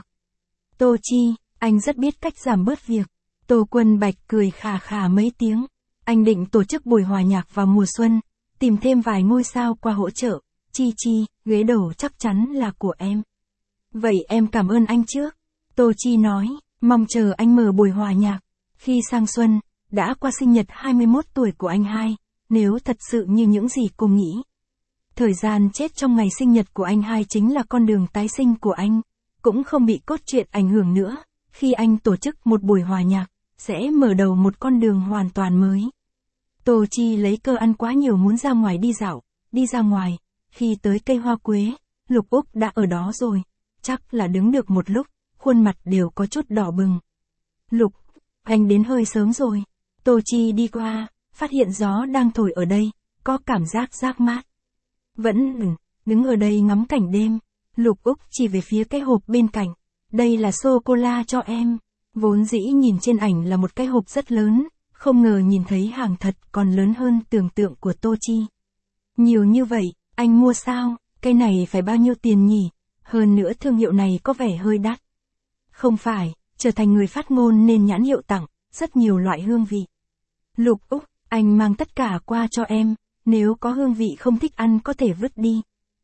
Tô Chi, anh rất biết cách giảm bớt việc. Tô Quân Bạch cười khà khà mấy tiếng. Anh định tổ chức buổi hòa nhạc vào mùa xuân, tìm thêm vài ngôi sao qua hỗ trợ. Chi Chi, ghế đầu chắc chắn là của em. Vậy em cảm ơn anh trước. Tô Chi nói, mong chờ anh mở buổi hòa nhạc. Khi sang xuân, đã qua sinh nhật hai mươi mốt tuổi của anh hai, nếu thật sự như những gì cô nghĩ. Thời gian chết trong ngày sinh nhật của anh hai chính là con đường tái sinh của anh, cũng không bị cốt truyện ảnh hưởng nữa. Khi anh tổ chức một buổi hòa nhạc, sẽ mở đầu một con đường hoàn toàn mới. Tô Chi lấy cơ ăn quá nhiều muốn ra ngoài đi dạo, đi ra ngoài. Khi tới cây hoa quế, Lục Úc đã ở đó rồi. Chắc là đứng được một lúc, khuôn mặt đều có chút đỏ bừng. Lục, anh đến hơi sớm rồi. Tô Chi đi qua, phát hiện gió đang thổi ở đây, có cảm giác rác mát. Vẫn đứng ở đây ngắm cảnh đêm. Lục Úc chỉ về phía cái hộp bên cạnh. Đây là sô-cô-la cho em. Vốn dĩ nhìn trên ảnh là một cái hộp rất lớn, không ngờ nhìn thấy hàng thật còn lớn hơn tưởng tượng của Tô Chi. Nhiều như vậy, anh mua sao? Cái này phải bao nhiêu tiền nhỉ? Hơn nữa thương hiệu này có vẻ hơi đắt. Không phải, trở thành người phát ngôn nên nhãn hiệu tặng, rất nhiều loại hương vị. Lục Úc, anh mang tất cả qua cho em, nếu có hương vị không thích ăn có thể vứt đi.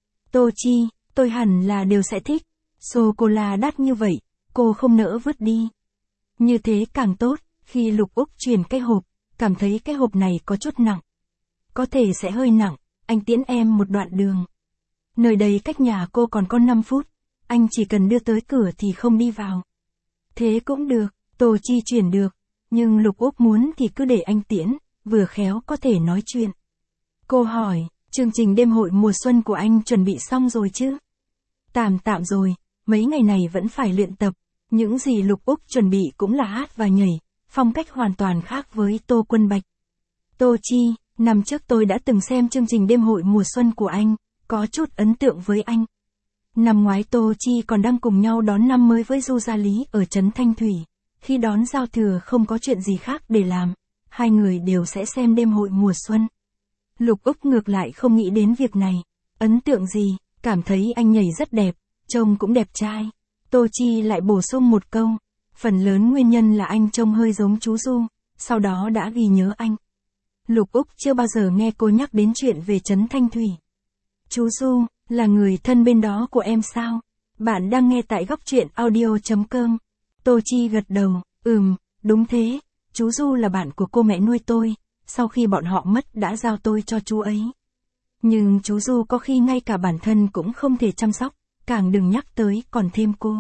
Tô Chi, tôi hẳn là đều sẽ thích. Sô-cô-la đắt như vậy, cô không nỡ vứt đi. Như thế càng tốt, khi Lục Úc chuyển cái hộp, cảm thấy cái hộp này có chút nặng. Có thể sẽ hơi nặng, anh tiễn em một đoạn đường. Nơi đây cách nhà cô còn có năm phút, anh chỉ cần đưa tới cửa thì không đi vào. Thế cũng được, Tô Chi chuyển được, nhưng Lục Úc muốn thì cứ để anh tiễn, vừa khéo có thể nói chuyện. Cô hỏi, chương trình đêm hội mùa xuân của anh chuẩn bị xong rồi chứ? Tạm tạm rồi, mấy ngày này vẫn phải luyện tập. Những gì Lục Úc chuẩn bị cũng là hát và nhảy, phong cách hoàn toàn khác với Tô Quân Bạch. Tô Chi, năm trước tôi đã từng xem chương trình đêm hội mùa xuân của anh, có chút ấn tượng với anh. Năm ngoái Tô Chi còn đang cùng nhau đón năm mới với Du Gia Lý ở trấn Thanh Thủy. Khi đón giao thừa không có chuyện gì khác để làm, hai người đều sẽ xem đêm hội mùa xuân. Lục Úc ngược lại không nghĩ đến việc này. Ấn tượng gì, cảm thấy anh nhảy rất đẹp, trông cũng đẹp trai. Tô Chi lại bổ sung một câu, phần lớn nguyên nhân là anh trông hơi giống chú Du, sau đó đã ghi nhớ anh. Lục Úc chưa bao giờ nghe cô nhắc đến chuyện về Trấn Thanh Thủy. Chú Du, là người thân bên đó của em sao? Bạn đang nghe tại góc truyện audio.com. Tô Chi gật đầu, ừm, đúng thế, chú Du là bạn của cô mẹ nuôi tôi, sau khi bọn họ mất đã giao tôi cho chú ấy. Nhưng chú Du có khi ngay cả bản thân cũng không thể chăm sóc, càng đừng nhắc tới còn thêm cô.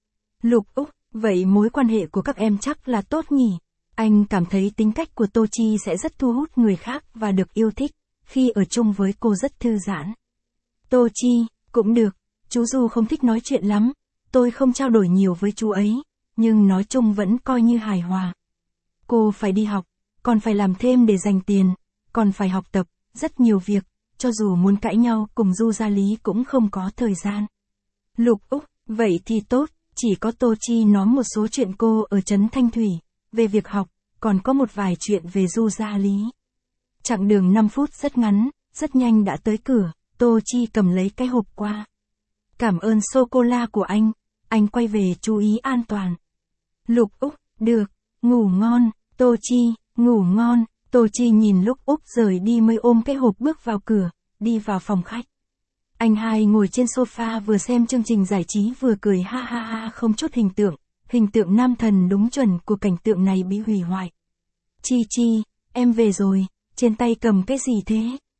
Lục Úc, vậy mối quan hệ của các em chắc là tốt nhỉ? Anh cảm thấy tính cách của Tô Chi sẽ rất thu hút người khác và được yêu thích, khi ở chung với cô rất thư giãn. Tô Chi, cũng được, chú Du không thích nói chuyện lắm, tôi không trao đổi nhiều với chú ấy, nhưng nói chung vẫn coi như hài hòa. Cô phải đi học, còn phải làm thêm để dành tiền, còn phải học tập, rất nhiều việc, cho dù muốn cãi nhau cùng Du Gia Lý cũng không có thời gian. Lục Úc, vậy thì tốt, chỉ có Tô Chi nói một số chuyện cô ở Trấn Thanh Thủy, về việc học, còn có một vài chuyện về Du Gia Lý. Chặng đường năm phút rất ngắn, rất nhanh đã tới cửa, Tô Chi cầm lấy cái hộp qua. Cảm ơn sô-cô-la của anh, anh quay về chú ý an toàn. Lục Úc, được, ngủ ngon, Tô Chi, ngủ ngon, Tô Chi nhìn lúc Úc rời đi mới ôm cái hộp bước vào cửa, đi vào phòng khách. Anh hai ngồi trên sofa vừa xem chương trình giải trí vừa cười ha ha ha không chút hình tượng, hình tượng nam thần đúng chuẩn của cảnh tượng này bị hủy hoại. Chi Chi, em về rồi, trên tay cầm cái gì thế?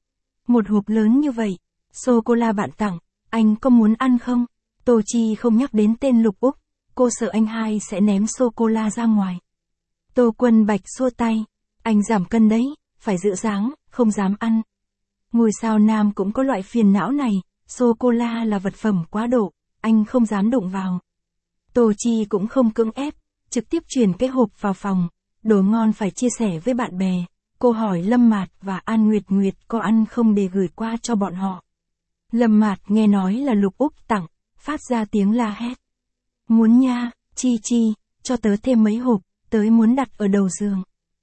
Một hộp lớn như vậy, sô-cô-la bạn tặng, anh có muốn ăn không? Tô Chi không nhắc đến tên Lục Úc, cô sợ anh hai sẽ ném sô-cô-la ra ngoài. Tô Quân Bạch xua tay, anh giảm cân đấy, phải giữ dáng, không dám ăn. Ngôi sao nam cũng có loại phiền não này, sô-cô-la là vật phẩm quá độ, anh không dám đụng vào. Tô Chi cũng không cưỡng ép, trực tiếp chuyển cái hộp vào phòng, đồ ngon phải chia sẻ với bạn bè. Cô hỏi Lâm Mạt và An Nguyệt Nguyệt có ăn không để gửi qua cho bọn họ. Lâm Mạt nghe nói là Lục Úc tặng, phát ra tiếng la hét. Muốn nha, Chi Chi, cho tớ thêm mấy hộp, tớ muốn đặt ở đầu giường.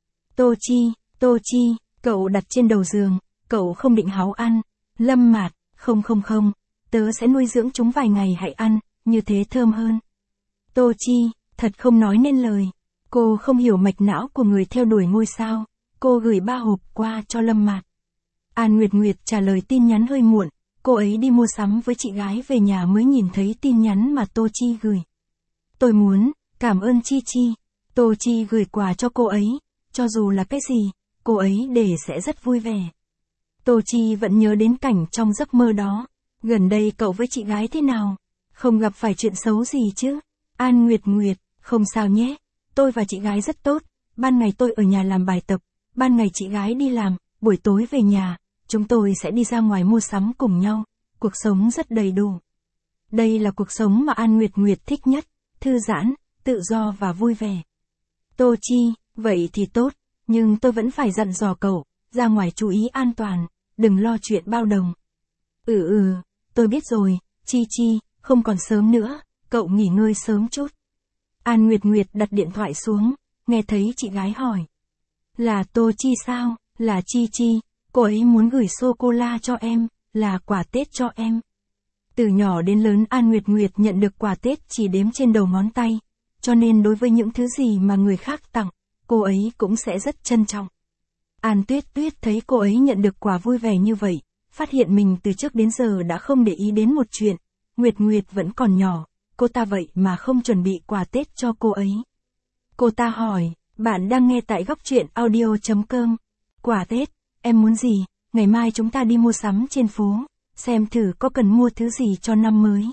Tô Chi, Tô Chi, cậu đặt trên đầu giường, cậu không định háo ăn. Lâm Mạt, không không không, tớ sẽ nuôi dưỡng chúng vài ngày hãy ăn, như thế thơm hơn. Tô Chi, thật không nói nên lời. Cô không hiểu mạch não của người theo đuổi ngôi sao. Cô gửi ba hộp qua cho Lâm Mạt. An Nguyệt Nguyệt trả lời tin nhắn hơi muộn, cô ấy đi mua sắm với chị gái về nhà mới nhìn thấy tin nhắn mà Tô Chi gửi. Tôi muốn, cảm ơn Chi Chi. Tô Chi gửi quà cho cô ấy, cho dù là cái gì, cô ấy để sẽ rất vui vẻ. Tô Chi vẫn nhớ đến cảnh trong giấc mơ đó. Gần đây cậu với chị gái thế nào? Không gặp phải chuyện xấu gì chứ? An Nguyệt Nguyệt, không sao nhé. Tôi và chị gái rất tốt, ban ngày tôi ở nhà làm bài tập. Ban ngày chị gái đi làm, buổi tối về nhà, chúng tôi sẽ đi ra ngoài mua sắm cùng nhau, cuộc sống rất đầy đủ. Đây là cuộc sống mà An Nguyệt Nguyệt thích nhất, thư giãn, tự do và vui vẻ. Tô Chi, vậy thì tốt, nhưng tôi vẫn phải dặn dò cậu, ra ngoài chú ý an toàn, đừng lo chuyện bao đồng. Ừ ừ, tôi biết rồi, Chi Chi, không còn sớm nữa, cậu nghỉ ngơi sớm chút. An Nguyệt Nguyệt đặt điện thoại xuống, nghe thấy chị gái hỏi. Là Tô Chi sao, là Chi Chi, cô ấy muốn gửi sô-cô-la cho em, là quà Tết cho em. Từ nhỏ đến lớn An Nguyệt Nguyệt nhận được quà Tết chỉ đếm trên đầu ngón tay, cho nên đối với những thứ gì mà người khác tặng, cô ấy cũng sẽ rất trân trọng. An Tuyết Tuyết thấy cô ấy nhận được quà vui vẻ như vậy, phát hiện mình từ trước đến giờ đã không để ý đến một chuyện, Nguyệt Nguyệt vẫn còn nhỏ, cô ta vậy mà không chuẩn bị quà Tết cho cô ấy. Cô ta hỏi, bạn đang nghe tại góc truyện audio.com. Quà Tết, em muốn gì, ngày mai chúng ta đi mua sắm trên phố, xem thử có cần mua thứ gì cho năm mới.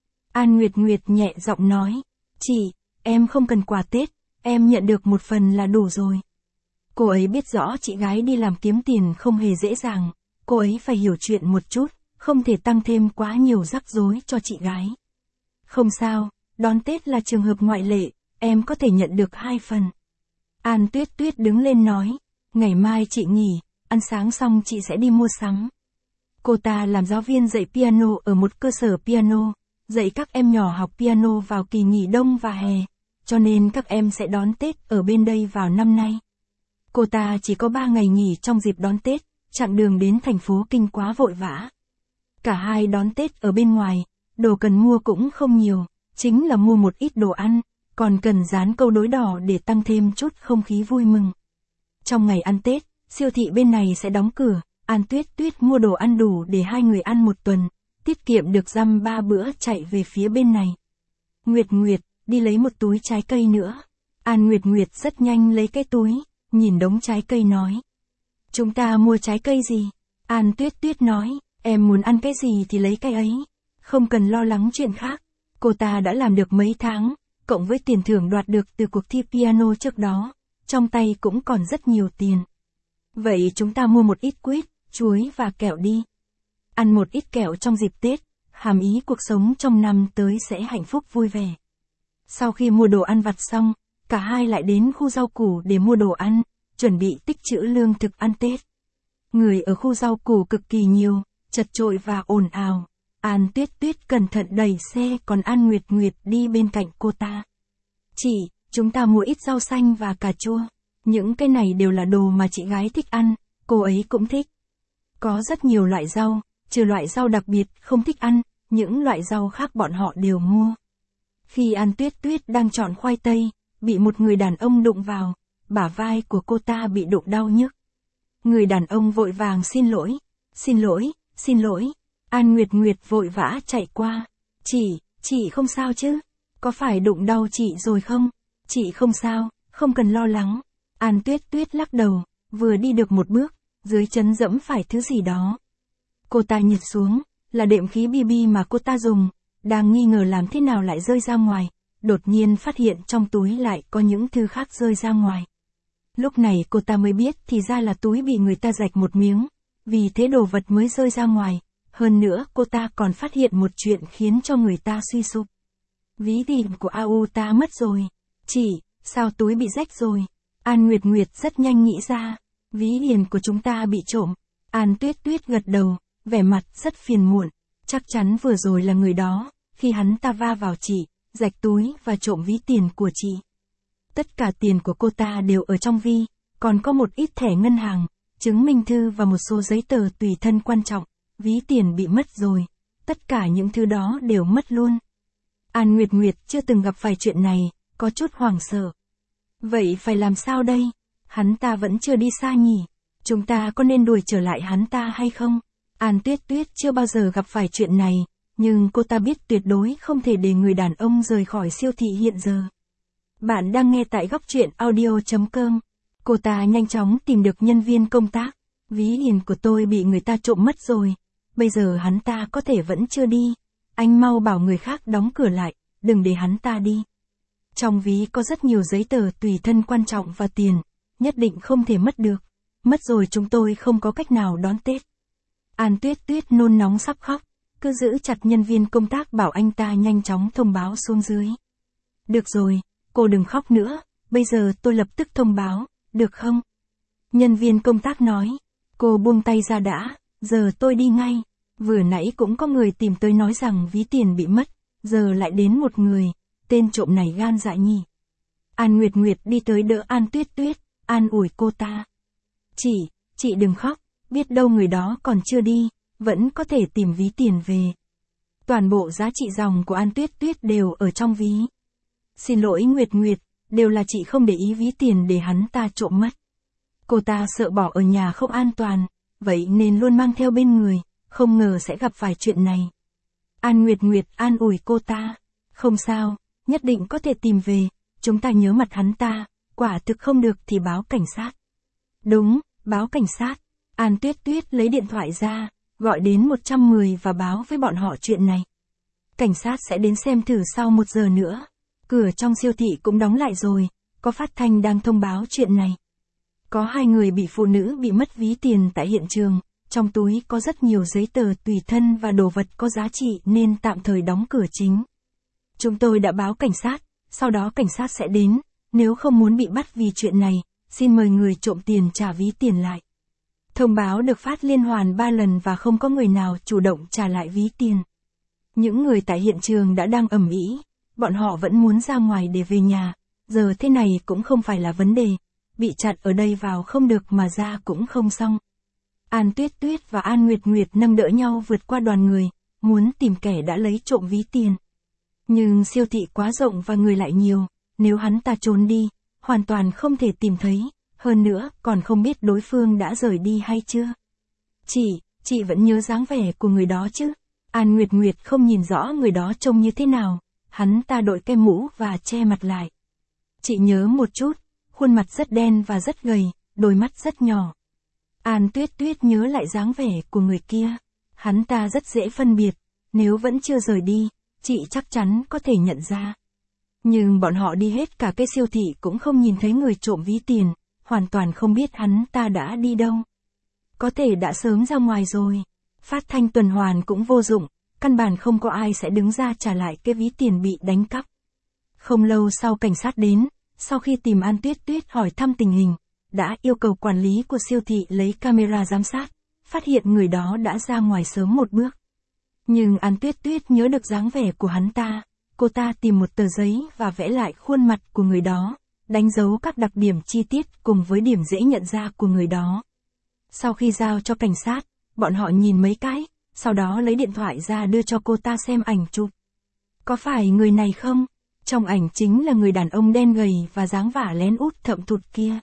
An Nguyệt Nguyệt nhẹ giọng nói, chị, em không cần quà Tết, em nhận được một phần là đủ rồi. Cô ấy biết rõ chị gái đi làm kiếm tiền không hề dễ dàng, cô ấy phải hiểu chuyện một chút, không thể tăng thêm quá nhiều rắc rối cho chị gái. Không sao, đón Tết là trường hợp ngoại lệ, em có thể nhận được hai phần. An Tuyết Tuyết đứng lên nói, ngày mai chị nghỉ, ăn sáng xong chị sẽ đi mua sắm. Cô ta làm giáo viên dạy piano ở một cơ sở piano, dạy các em nhỏ học piano vào kỳ nghỉ đông và hè, cho nên các em sẽ đón Tết ở bên đây vào năm nay. Cô ta chỉ có ba ngày nghỉ trong dịp đón Tết, chặng đường đến thành phố Kinh quá vội vã. Cả hai đón Tết ở bên ngoài, đồ cần mua cũng không nhiều, chính là mua một ít đồ ăn, còn cần dán câu đối đỏ để tăng thêm chút không khí vui mừng. Trong ngày ăn Tết, siêu thị bên này sẽ đóng cửa, An Tuyết Tuyết mua đồ ăn đủ để hai người ăn một tuần, tiết kiệm được dăm ba bữa chạy về phía bên này. Nguyệt Nguyệt, đi lấy một túi trái cây nữa. An Nguyệt Nguyệt rất nhanh lấy cái túi, nhìn đống trái cây nói. Chúng ta mua trái cây gì? An Tuyết Tuyết nói, em muốn ăn cái gì thì lấy cái ấy. Không cần lo lắng chuyện khác. Cô ta đã làm được mấy tháng, cộng với tiền thưởng đoạt được từ cuộc thi piano trước đó, trong tay cũng còn rất nhiều tiền. Vậy chúng ta mua một ít quýt, chuối và kẹo đi. Ăn một ít kẹo trong dịp Tết, hàm ý cuộc sống trong năm tới sẽ hạnh phúc vui vẻ. Sau khi mua đồ ăn vặt xong, cả hai lại đến khu rau củ để mua đồ ăn, chuẩn bị tích trữ lương thực ăn Tết. Người ở khu rau củ cực kỳ nhiều, chật chội và ồn ào. An Tuyết Tuyết cẩn thận đẩy xe, còn An Nguyệt Nguyệt đi bên cạnh cô ta. Chị, chúng ta mua ít rau xanh và cà chua. Những cái này đều là đồ mà chị gái thích ăn, cô ấy cũng thích. Có rất nhiều loại rau, trừ loại rau đặc biệt không thích ăn, những loại rau khác bọn họ đều mua. Khi An Tuyết Tuyết đang chọn khoai tây, bị một người đàn ông đụng vào, bả vai của cô ta bị đụng đau nhức. Người đàn ông vội vàng xin lỗi, xin lỗi, xin lỗi. An Nguyệt Nguyệt vội vã chạy qua. Chị, chị không sao chứ? Có phải đụng đau chị rồi không? Chị không sao, không cần lo lắng. An Tuyết Tuyết lắc đầu, vừa đi được một bước, dưới chân dẫm phải thứ gì đó. Cô ta nhặt xuống, là đệm khí bê bê mà cô ta dùng, đang nghi ngờ làm thế nào lại rơi ra ngoài, đột nhiên phát hiện trong túi lại có những thứ khác rơi ra ngoài. Lúc này cô ta mới biết thì ra là túi bị người ta rạch một miếng, vì thế đồ vật mới rơi ra ngoài. Hơn nữa cô ta còn phát hiện một chuyện khiến cho người ta suy sụp. Ví tiền của a u ta mất rồi. Chị, sao túi bị rách rồi? An Nguyệt Nguyệt rất nhanh nghĩ ra. Ví tiền của chúng ta bị trộm. An Tuyết Tuyết gật đầu, vẻ mặt rất phiền muộn. Chắc chắn vừa rồi là người đó, khi hắn ta va vào chị, rạch túi và trộm ví tiền của chị. Tất cả tiền của cô ta đều ở trong ví, còn có một ít thẻ ngân hàng, chứng minh thư và một số giấy tờ tùy thân quan trọng. Ví tiền bị mất rồi, tất cả những thứ đó đều mất luôn. An Nguyệt Nguyệt chưa từng gặp phải chuyện này, có chút hoảng sợ. Vậy phải làm sao đây? Hắn ta vẫn chưa đi xa nhỉ? Chúng ta có nên đuổi trở lại hắn ta hay không? An Tuyết Tuyết chưa bao giờ gặp phải chuyện này, nhưng cô ta biết tuyệt đối không thể để người đàn ông rời khỏi siêu thị hiện giờ. Bạn đang nghe tại góc truyện audio chấm com. Cô ta nhanh chóng tìm được nhân viên công tác. Ví tiền của tôi bị người ta trộm mất rồi. Bây giờ hắn ta có thể vẫn chưa đi. Anh mau bảo người khác đóng cửa lại, đừng để hắn ta đi. Trong ví có rất nhiều giấy tờ tùy thân quan trọng và tiền, nhất định không thể mất được. Mất rồi chúng tôi không có cách nào đón Tết. An Tuyết Tuyết nôn nóng sắp khóc, cứ giữ chặt nhân viên công tác bảo anh ta nhanh chóng thông báo xuống dưới. Được rồi, cô đừng khóc nữa, bây giờ tôi lập tức thông báo, được không? Nhân viên công tác nói, cô buông tay ra đã, giờ tôi đi ngay. Vừa nãy cũng có người tìm tới nói rằng ví tiền bị mất, giờ lại đến một người, tên trộm này gan dạ nhỉ. An Nguyệt Nguyệt đi tới đỡ An Tuyết Tuyết, an ủi cô ta. Chị, chị đừng khóc, biết đâu người đó còn chưa đi, vẫn có thể tìm ví tiền về. Toàn bộ giá trị dòng của An Tuyết Tuyết đều ở trong ví. Xin lỗi Nguyệt Nguyệt, đều là chị không để ý ví tiền để hắn ta trộm mất. Cô ta sợ bỏ ở nhà không an toàn, vậy nên luôn mang theo bên người, không ngờ sẽ gặp phải chuyện này. An Nguyệt Nguyệt an ủi cô ta, không sao, nhất định có thể tìm về, chúng ta nhớ mặt hắn ta, quả thực không được thì báo cảnh sát. Đúng, báo cảnh sát. An Tuyết Tuyết lấy điện thoại ra, gọi đến một trăm mười và báo với bọn họ chuyện này. Cảnh sát sẽ đến xem thử sau một giờ nữa. Cửa trong siêu thị cũng đóng lại rồi, có phát thanh đang thông báo chuyện này. Có hai người bị phụ nữ bị mất ví tiền tại hiện trường, trong túi có rất nhiều giấy tờ tùy thân và đồ vật có giá trị nên tạm thời đóng cửa chính. Chúng tôi đã báo cảnh sát, sau đó cảnh sát sẽ đến, nếu không muốn bị bắt vì chuyện này, xin mời người trộm tiền trả ví tiền lại. Thông báo được phát liên hoàn ba lần và không có người nào chủ động trả lại ví tiền. Những người tại hiện trường đã đang ầm ĩ, bọn họ vẫn muốn ra ngoài để về nhà, giờ thế này cũng không phải là vấn đề, bị chặn ở đây vào không được mà ra cũng không xong. An Tuyết Tuyết và An Nguyệt Nguyệt nâng đỡ nhau vượt qua đoàn người, muốn tìm kẻ đã lấy trộm ví tiền. Nhưng siêu thị quá rộng và người lại nhiều, nếu hắn ta trốn đi, hoàn toàn không thể tìm thấy, hơn nữa còn không biết đối phương đã rời đi hay chưa. Chị, chị vẫn nhớ dáng vẻ của người đó chứ? An Nguyệt Nguyệt không nhìn rõ người đó trông như thế nào, hắn ta đội cái mũ và che mặt lại. Chị nhớ một chút, khuôn mặt rất đen và rất gầy, đôi mắt rất nhỏ. An Tuyết Tuyết nhớ lại dáng vẻ của người kia, hắn ta rất dễ phân biệt, nếu vẫn chưa rời đi, chị chắc chắn có thể nhận ra. Nhưng bọn họ đi hết cả cái siêu thị cũng không nhìn thấy người trộm ví tiền, hoàn toàn không biết hắn ta đã đi đâu. Có thể đã sớm ra ngoài rồi. Phát thanh tuần hoàn cũng vô dụng, căn bản không có ai sẽ đứng ra trả lại cái ví tiền bị đánh cắp. Không lâu sau cảnh sát đến, sau khi tìm An Tuyết Tuyết hỏi thăm tình hình, đã yêu cầu quản lý của siêu thị lấy camera giám sát, phát hiện người đó đã ra ngoài sớm một bước. Nhưng An Tuyết Tuyết nhớ được dáng vẻ của hắn ta, cô ta tìm một tờ giấy và vẽ lại khuôn mặt của người đó, đánh dấu các đặc điểm chi tiết cùng với điểm dễ nhận ra của người đó. Sau khi giao cho cảnh sát, bọn họ nhìn mấy cái, sau đó lấy điện thoại ra đưa cho cô ta xem ảnh chụp. Có phải người này không? Trong ảnh chính là người đàn ông đen gầy và dáng vả lén út thậm thụt kia.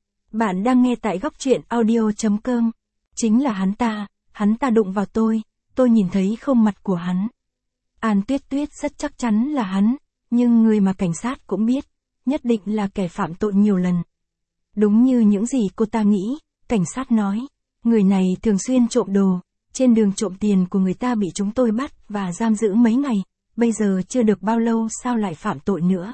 Bạn đang nghe tại góc truyện audio chấm com. Chính là hắn ta, hắn ta đụng vào tôi, tôi nhìn thấy không mặt của hắn. An Tuyết Tuyết rất chắc chắn là hắn, nhưng người mà cảnh sát cũng biết, nhất định là kẻ phạm tội nhiều lần. Đúng như những gì cô ta nghĩ, cảnh sát nói, người này thường xuyên trộm đồ, trên đường trộm tiền của người ta bị chúng tôi bắt và giam giữ mấy ngày, bây giờ chưa được bao lâu sao lại phạm tội nữa.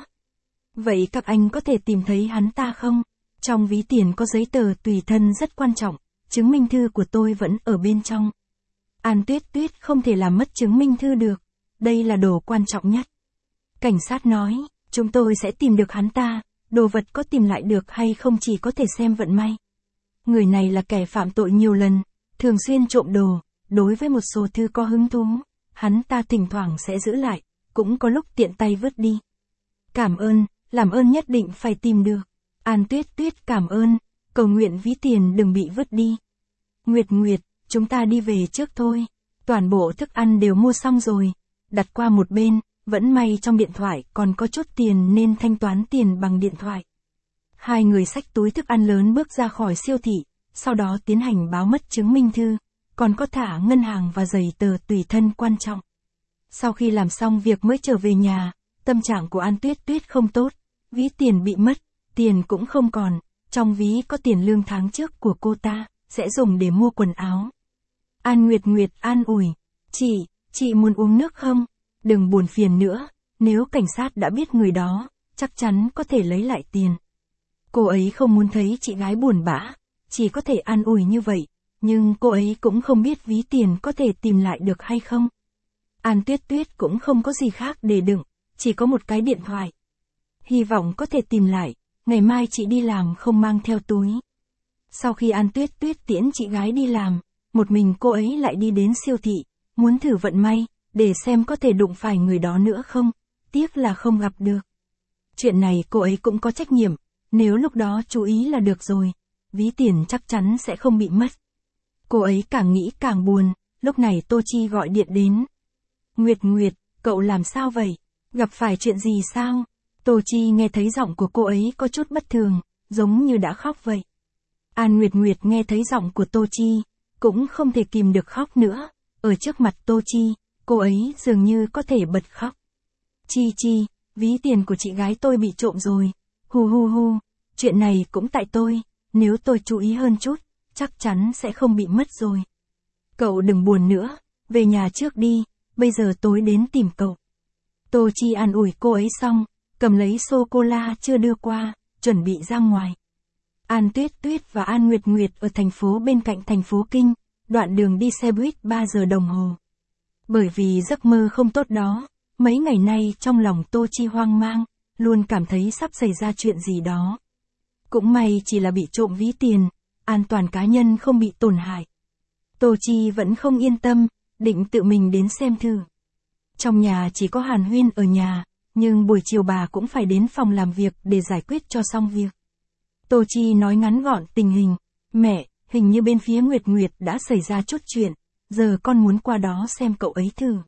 Vậy các anh có thể tìm thấy hắn ta không? Trong ví tiền có giấy tờ tùy thân rất quan trọng, chứng minh thư của tôi vẫn ở bên trong. An Tuyết Tuyết không thể làm mất chứng minh thư được, đây là đồ quan trọng nhất. Cảnh sát nói, chúng tôi sẽ tìm được hắn ta, đồ vật có tìm lại được hay không chỉ có thể xem vận may. Người này là kẻ phạm tội nhiều lần, thường xuyên trộm đồ, đối với một số thư có hứng thú, hắn ta thỉnh thoảng sẽ giữ lại, cũng có lúc tiện tay vứt đi. Cảm ơn, làm ơn nhất định phải tìm được. An Tuyết Tuyết cảm ơn, cầu nguyện ví tiền đừng bị vứt đi. Nguyệt Nguyệt, chúng ta đi về trước thôi, toàn bộ thức ăn đều mua xong rồi, đặt qua một bên, vẫn may trong điện thoại còn có chút tiền nên thanh toán tiền bằng điện thoại. Hai người xách túi thức ăn lớn bước ra khỏi siêu thị, sau đó tiến hành báo mất chứng minh thư, còn có thả ngân hàng và giấy tờ tùy thân quan trọng. Sau khi làm xong việc mới trở về nhà, tâm trạng của An Tuyết Tuyết không tốt, ví tiền bị mất, tiền cũng không còn, trong ví có tiền lương tháng trước của cô ta, sẽ dùng để mua quần áo. An Nguyệt Nguyệt an ủi, chị, chị muốn uống nước không? Đừng buồn phiền nữa, nếu cảnh sát đã biết người đó, chắc chắn có thể lấy lại tiền. Cô ấy không muốn thấy chị gái buồn bã, chỉ có thể an ủi như vậy, nhưng cô ấy cũng không biết ví tiền có thể tìm lại được hay không. An Tuyết Tuyết cũng không có gì khác để đựng, chỉ có một cái điện thoại. Hy vọng có thể tìm lại, ngày mai chị đi làm không mang theo túi. Sau khi An Tuyết Tuyết tiễn chị gái đi làm, một mình cô ấy lại đi đến siêu thị, muốn thử vận may, để xem có thể đụng phải người đó nữa không, tiếc là không gặp được. Chuyện này cô ấy cũng có trách nhiệm, nếu lúc đó chú ý là được rồi, ví tiền chắc chắn sẽ không bị mất. Cô ấy càng nghĩ càng buồn, lúc này Tô Chi gọi điện đến. Nguyệt Nguyệt, cậu làm sao vậy? Gặp phải chuyện gì sao? Tô Chi nghe thấy giọng của cô ấy có chút bất thường, giống như đã khóc vậy. An Nguyệt Nguyệt nghe thấy giọng của Tô Chi, cũng không thể kìm được khóc nữa, ở trước mặt Tô Chi, cô ấy dường như có thể bật khóc. Chi Chi, ví tiền của chị gái tôi bị trộm rồi, hu hu hu, chuyện này cũng tại tôi, nếu tôi chú ý hơn chút, chắc chắn sẽ không bị mất rồi. Cậu đừng buồn nữa, về nhà trước đi, bây giờ tối đến tìm cậu. Tô Chi an ủi cô ấy xong, cầm lấy sô-cô-la chưa đưa qua, chuẩn bị ra ngoài. An Tuyết Tuyết và An Nguyệt Nguyệt ở thành phố bên cạnh thành phố Kinh, đoạn đường đi xe buýt ba giờ đồng hồ. Bởi vì giấc mơ không tốt đó, mấy ngày nay trong lòng Tô Chi hoang mang, luôn cảm thấy sắp xảy ra chuyện gì đó. Cũng may chỉ là bị trộm ví tiền, an toàn cá nhân không bị tổn hại. Tô Chi vẫn không yên tâm, định tự mình đến xem thử. Trong nhà chỉ có Hàn Huyên ở nhà, nhưng buổi chiều bà cũng phải đến phòng làm việc để giải quyết cho xong việc. Tô Chi nói ngắn gọn tình hình. Mẹ, hình như bên phía Nguyệt Nguyệt đã xảy ra chút chuyện, giờ con muốn qua đó xem cậu ấy thử.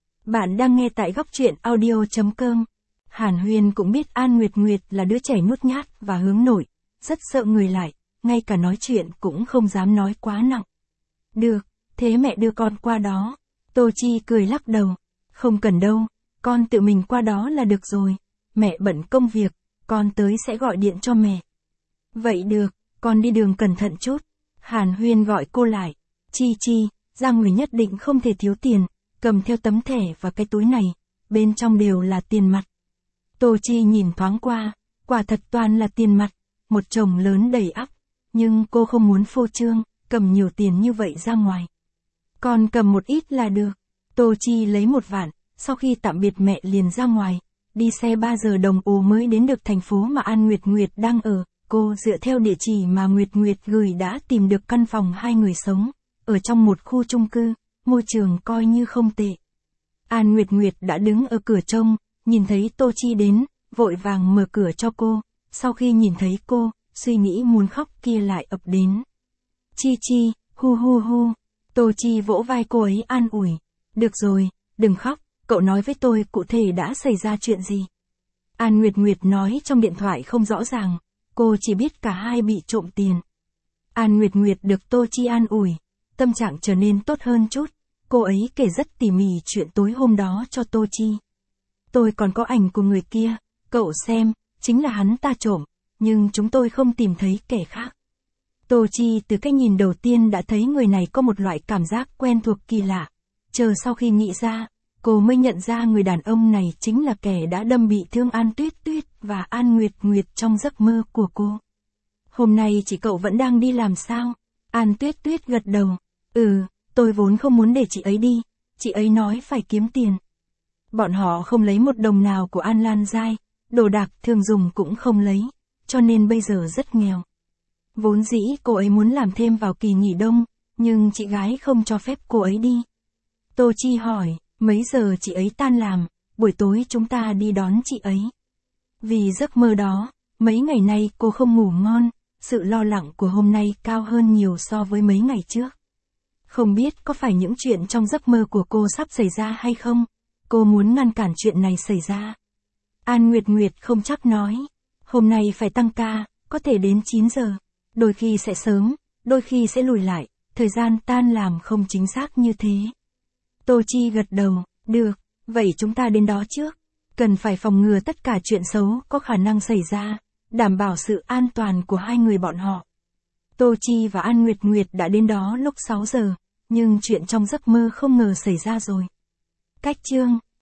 Bạn đang nghe tại góc truyện audio chấm com. Hàn Huyên cũng biết An Nguyệt Nguyệt là đứa trẻ nhút nhát và hướng nội, rất sợ người lại, ngay cả nói chuyện cũng không dám nói quá nặng. Được, thế mẹ đưa con qua đó. Tô Chi cười lắc đầu. Không cần đâu, con tự mình qua đó là được rồi. Mẹ bận công việc, con tới sẽ gọi điện cho mẹ. Vậy được, con đi đường cẩn thận chút. Hàn Huyên gọi cô lại. Chi Chi, ra người nhất định không thể thiếu tiền, cầm theo tấm thẻ và cái túi này, bên trong đều là tiền mặt. Tô Chi nhìn thoáng qua, quả thật toàn là tiền mặt, một chồng lớn đầy ắp, nhưng cô không muốn phô trương, cầm nhiều tiền như vậy ra ngoài. Còn cầm một ít là được. Tô Chi lấy một vạn, sau khi tạm biệt mẹ liền ra ngoài, đi xe ba giờ đồng hồ mới đến được thành phố mà An Nguyệt Nguyệt đang ở. Cô dựa theo địa chỉ mà Nguyệt Nguyệt gửi đã tìm được căn phòng hai người sống, ở trong một khu chung cư, môi trường coi như không tệ. An Nguyệt Nguyệt đã đứng ở cửa trông, nhìn thấy Tô Chi đến, vội vàng mở cửa cho cô, sau khi nhìn thấy cô, suy nghĩ muốn khóc kia lại ập đến. Chi Chi, hu hu hu, Tô Chi vỗ vai cô ấy an ủi. Được rồi, đừng khóc, cậu nói với tôi cụ thể đã xảy ra chuyện gì. An Nguyệt Nguyệt nói trong điện thoại không rõ ràng, cô chỉ biết cả hai bị trộm tiền. An Nguyệt Nguyệt được Tô Chi an ủi, tâm trạng trở nên tốt hơn chút, cô ấy kể rất tỉ mỉ chuyện tối hôm đó cho Tô Chi. Tôi còn có ảnh của người kia, cậu xem, chính là hắn ta trộm, nhưng chúng tôi không tìm thấy kẻ khác. Tô Chi từ cái nhìn đầu tiên đã thấy người này có một loại cảm giác quen thuộc kỳ lạ. Chờ sau khi nghĩ ra, cô mới nhận ra người đàn ông này chính là kẻ đã đâm bị thương An Tuyết Tuyết và An Nguyệt Nguyệt trong giấc mơ của cô. Hôm nay chị cậu vẫn đang đi làm sao? An Tuyết Tuyết gật đầu. Ừ, tôi vốn không muốn để chị ấy đi, chị ấy nói phải kiếm tiền. Bọn họ không lấy một đồng nào của An Lan Giai, đồ đạc thường dùng cũng không lấy, cho nên bây giờ rất nghèo. Vốn dĩ cô ấy muốn làm thêm vào kỳ nghỉ đông, nhưng chị gái không cho phép cô ấy đi. Tô Chi hỏi, mấy giờ chị ấy tan làm, buổi tối chúng ta đi đón chị ấy. Vì giấc mơ đó, mấy ngày nay cô không ngủ ngon, sự lo lắng của hôm nay cao hơn nhiều so với mấy ngày trước. Không biết có phải những chuyện trong giấc mơ của cô sắp xảy ra hay không, cô muốn ngăn cản chuyện này xảy ra. An Nguyệt Nguyệt không chắc nói, hôm nay phải tăng ca, có thể đến chín giờ, đôi khi sẽ sớm, đôi khi sẽ lùi lại, thời gian tan làm không chính xác như thế. Tô Chi gật đầu, được, vậy chúng ta đến đó trước. Cần phải phòng ngừa tất cả chuyện xấu có khả năng xảy ra, đảm bảo sự an toàn của hai người bọn họ. Tô Chi và An Nguyệt Nguyệt đã đến đó lúc sáu giờ, nhưng chuyện trong giấc mơ không ngờ xảy ra rồi. Cách chương